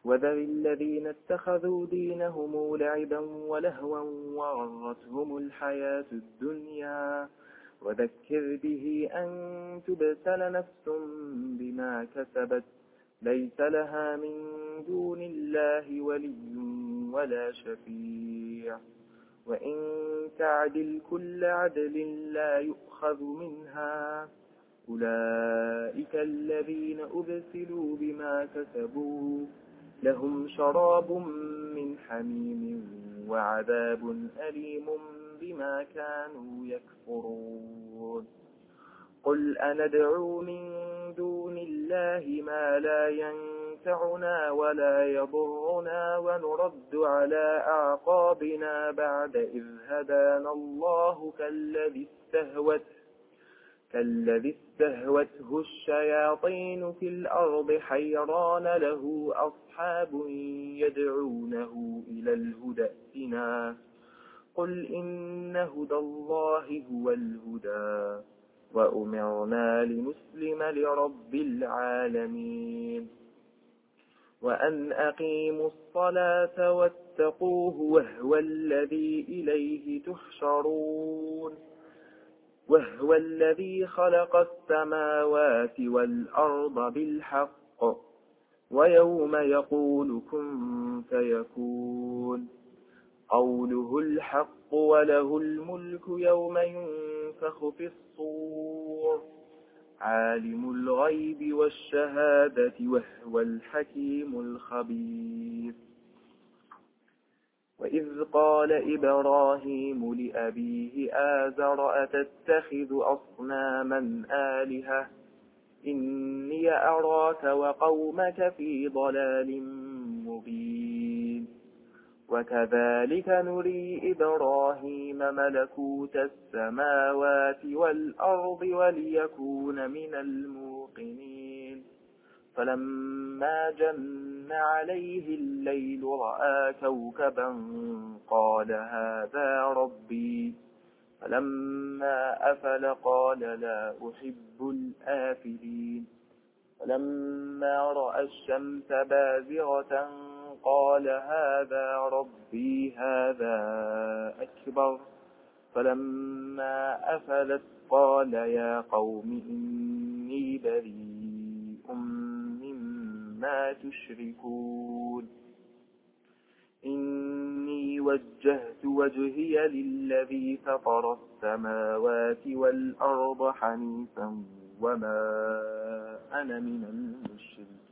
وذر الذين اتخذوا دينهم لعبا ولهوا وغرتهم الحياة الدنيا وذكر به أن تبتل نفس بما كسبت ليس لها من دون الله ولي ولا شفيع وإن تعدل كل عدل لا يؤخذ منها أولئك الذين أبسلوا بما كسبوا لهم شراب من حميم وعذاب أليم بما كانوا يكفرون قل أندعو من دون الله ما لا ينفعنا ولا يضرنا ونرد على أعقابنا بعد إذ هدانا الله كالذي استهوته الشياطين في الأرض حيران له أصحاب يدعونه إلى الهدى ائتنا قل إن هدى الله هو الهدى وأمرنا لنسلم لرب العالمين وأن أقيموا الصلاة واتقوه وهو الذي إليه تحشرون وهو الذي خلق السماوات والأرض بالحق ويوم يقول كن فيكون قوله الحق وله الملك يوم ينفخ في الصور عالم الغيب والشهادة وهو الحكيم الخبير وإذ قال إبراهيم لأبيه آزر أتتخذ أصناما آلهة إني أراك وقومك في ضلال مبين وكذلك نري إبراهيم ملكوت السماوات والأرض وليكون من الموقنين فلما جن عليه الليل رأى كوكبا قال هذا ربي فلما أفل قال لا أحب الآفلين فلما رأى الشمس بازغة قال هذا ربي هذا أكبر فلما أفلت قال يا قوم إني بريء مما تشركون إني وجهت وجهي للذي فطر السماوات والأرض حنيفا وما أنا من المشركين